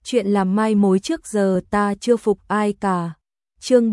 chuyện làm mai mối trước giờ ta chưa phục ai cả. Chương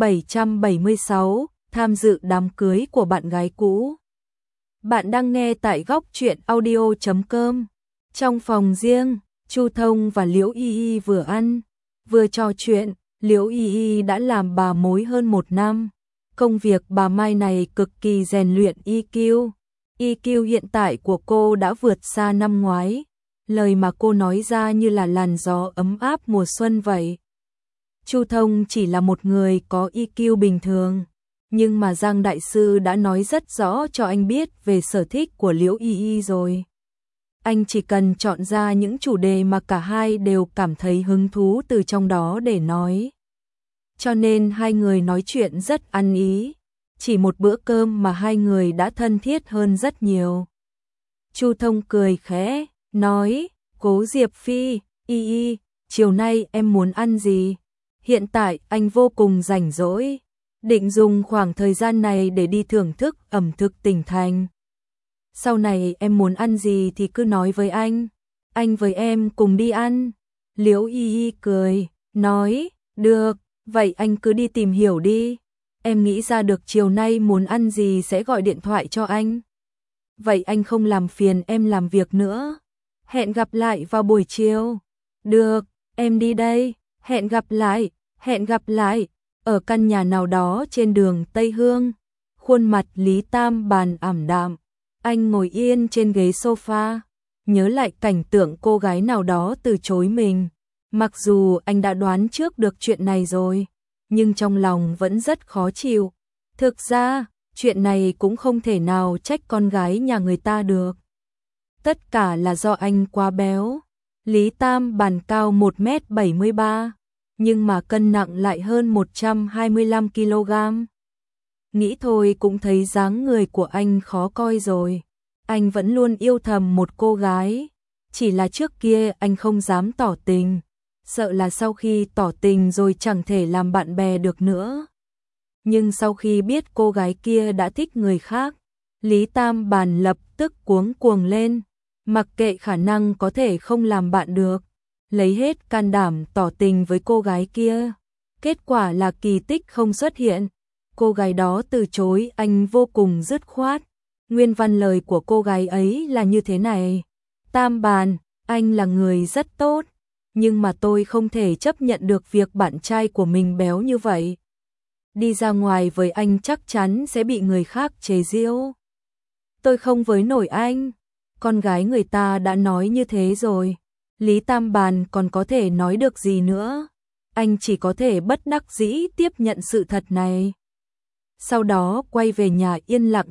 776, tham dự đám cưới của bạn gái cũ. Bạn đang nghe tại góc truyện audio.com. Trong phòng riêng, Chu Thông và Liễu Y Y vừa ăn, vừa trò chuyện. Liễu Y Y đã làm bà mối hơn 1 năm. Công việc bà Mai này cực kỳ rèn luyện EQ. EQ hiện tại của cô đã vượt xa năm ngoái. Lời mà cô nói ra như là làn gió ấm áp mùa xuân vậy. Chu Thông chỉ là một người có EQ bình thường, nhưng mà Giang Đại Sư đã nói rất rõ cho anh biết về sở thích của Liễu Y Y rồi. Anh chỉ cần chọn ra những chủ đề mà cả hai đều cảm thấy hứng thú từ trong đó để nói. Cho nên hai người nói chuyện rất ăn ý, chỉ một bữa cơm mà hai người đã thân thiết hơn rất nhiều. Chu Thông cười khẽ, nói, Cố Diệp Phi, Y Y, chiều nay em muốn ăn gì? Hiện tại anh vô cùng rảnh rỗi, định dùng khoảng thời gian này để đi thưởng thức ẩm thực tỉnh thành. Sau này em muốn ăn gì thì cứ nói với anh với em cùng đi ăn. Liễu Y Y cười, nói, được, vậy anh cứ đi tìm hiểu đi. Em nghĩ ra được chiều nay muốn ăn gì sẽ gọi điện thoại cho anh. Vậy anh không làm phiền em làm việc nữa. Hẹn gặp lại vào buổi chiều. Được, em đi đây, hẹn gặp lại, ở căn nhà nào đó trên đường Tây Hương. Khuôn mặt Lý Tam Bàn ảm đạm, anh ngồi yên trên ghế sofa, nhớ lại cảnh tượng cô gái nào đó từ chối mình. Mặc dù anh đã đoán trước được chuyện này rồi, nhưng trong lòng vẫn rất khó chịu. Thực ra, chuyện này cũng không thể nào trách con gái nhà người ta được. Tất cả là do anh quá béo. Lý Tam Bàn cao 1m73, nhưng mà cân nặng lại hơn 125 kg. Nghĩ thôi cũng thấy dáng người của anh khó coi rồi. Anh vẫn luôn yêu thầm một cô gái, chỉ là trước kia anh không dám tỏ tình, sợ là sau khi tỏ tình rồi chẳng thể làm bạn bè được nữa. Nhưng sau khi biết cô gái kia đã thích người khác, Lý Tam Bàn lập tức cuống cuồng lên, mặc kệ khả năng có thể không làm bạn được, lấy hết can đảm tỏ tình với cô gái kia. Kết quả là kỳ tích không xuất hiện. Cô gái đó từ chối anh vô cùng dứt khoát. Nguyên văn lời của cô gái ấy là như thế này: Tam Bàn, anh là người rất tốt, nhưng mà tôi không thể chấp nhận được việc bạn trai của mình béo như vậy. Đi ra ngoài với anh chắc chắn sẽ bị người khác chế giễu. Tôi không với nổi anh. Con gái người ta đã nói như thế rồi. Lý Tam Bàn còn có thể nói được gì nữa. Anh chỉ có thể bất đắc dĩ tiếp nhận sự thật này. Sau đó quay về nhà yên lặng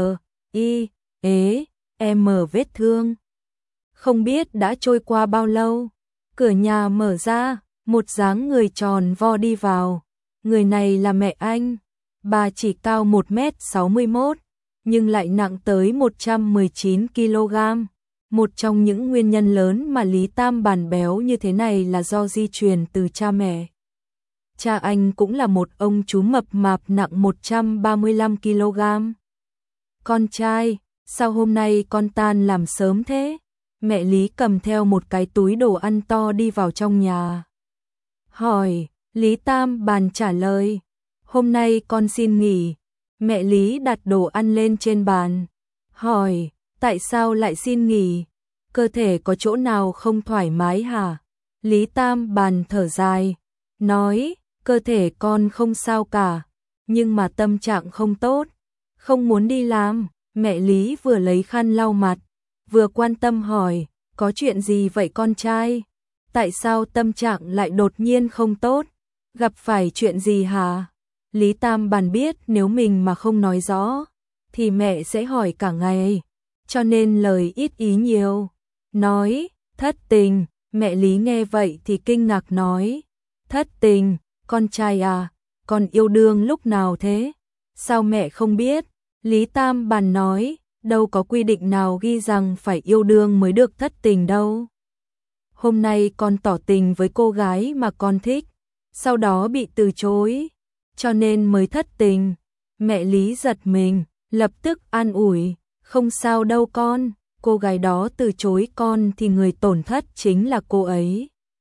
M vết thương. Không biết đã trôi qua bao lâu, cửa nhà mở ra, một dáng người tròn vo đi vào. Người này là mẹ anh. Bà chỉ cao 1m61, nhưng lại nặng tới 119 kg. Một trong những nguyên nhân lớn mà Lý Tam Bàn béo như thế này là do di truyền từ cha mẹ. Cha anh cũng là một ông chú mập mạp nặng 135 kg. Con trai, sao hôm nay con tan làm sớm thế? Mẹ Lý cầm theo một cái túi đồ ăn to đi vào trong nhà. Hỏi, Lý Tam Bàn trả lời, hôm nay con xin nghỉ. Mẹ Lý đặt đồ ăn lên trên bàn. Hỏi, tại sao lại xin nghỉ? Cơ thể có chỗ nào không thoải mái hả? Lý Tam Bàn thở dài, nói, cơ thể con không sao cả, nhưng mà tâm trạng không tốt, không muốn đi làm. Mẹ Lý vừa lấy khăn lau mặt, vừa quan tâm hỏi, có chuyện gì vậy con trai? Tại sao tâm trạng lại đột nhiên không tốt? Gặp phải chuyện gì hả? Lý Tam Bàn biết nếu mình mà không nói rõ, thì mẹ sẽ hỏi cả ngày, cho nên lời ít ý nhiều. Nói, thất tình. Mẹ Lý nghe vậy thì kinh ngạc nói, thất tình, con trai à, con yêu đương lúc nào thế? Sao mẹ không biết? Lý Tam Bàn nói, đâu có quy định nào ghi rằng phải yêu đương mới được thất tình đâu. Hôm nay con tỏ tình với cô gái mà con thích, sau đó bị từ chối, cho nên mới thất tình. Mẹ Lý giật mình, lập tức an ủi, không sao đâu con, cô gái đó từ chối con thì người tổn thất chính là cô ấy.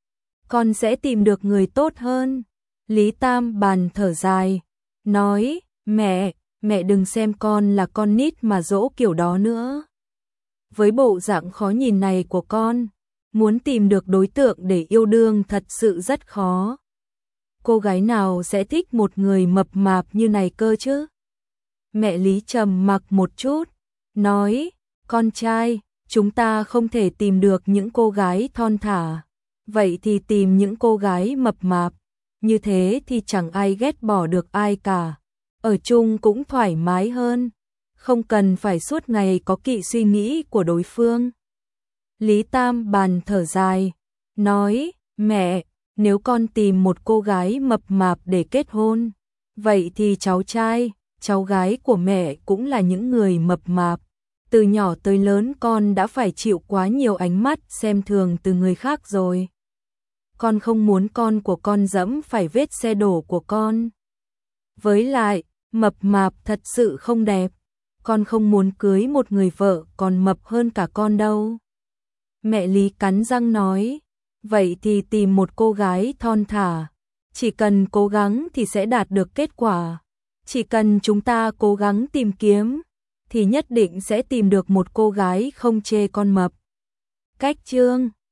con sẽ tìm được người tốt hơn. Lý Tam Bàn thở dài, nói, mẹ đừng xem con là con nít mà dỗ kiểu đó nữa. Với bộ dạng khó nhìn này của con, muốn tìm được đối tượng để yêu đương thật sự rất khó. Cô gái nào sẽ thích một người mập mạp như này cơ chứ? Mẹ Lý trầm mặc một chút, nói, con trai, chúng ta không thể tìm được những cô gái thon thả. Vậy thì tìm những cô gái mập mạp, như thế thì chẳng ai ghét bỏ được ai cả. Ở chung cũng thoải mái hơn, không cần phải suốt ngày có kỵ suy nghĩ của đối phương. Lý Tam Bàn thở dài, nói, mẹ, nếu con tìm một cô gái mập mạp để kết hôn, vậy thì cháu trai, cháu gái của mẹ cũng là những người mập mạp. Từ nhỏ tới lớn con đã phải chịu quá nhiều ánh mắt xem thường từ người khác rồi. Con không muốn con của con dẫm phải vết xe đổ của con. Với lại, mập mạp thật sự không đẹp. Con không muốn cưới một người vợ còn mập hơn cả con đâu. Mẹ Lý cắn răng nói, vậy thì tìm một cô gái thon thả. Chỉ cần cố gắng thì sẽ đạt được kết quả. Chỉ cần chúng ta cố gắng tìm kiếm, thì nhất định sẽ tìm được một cô gái không chê con mập. Cách chương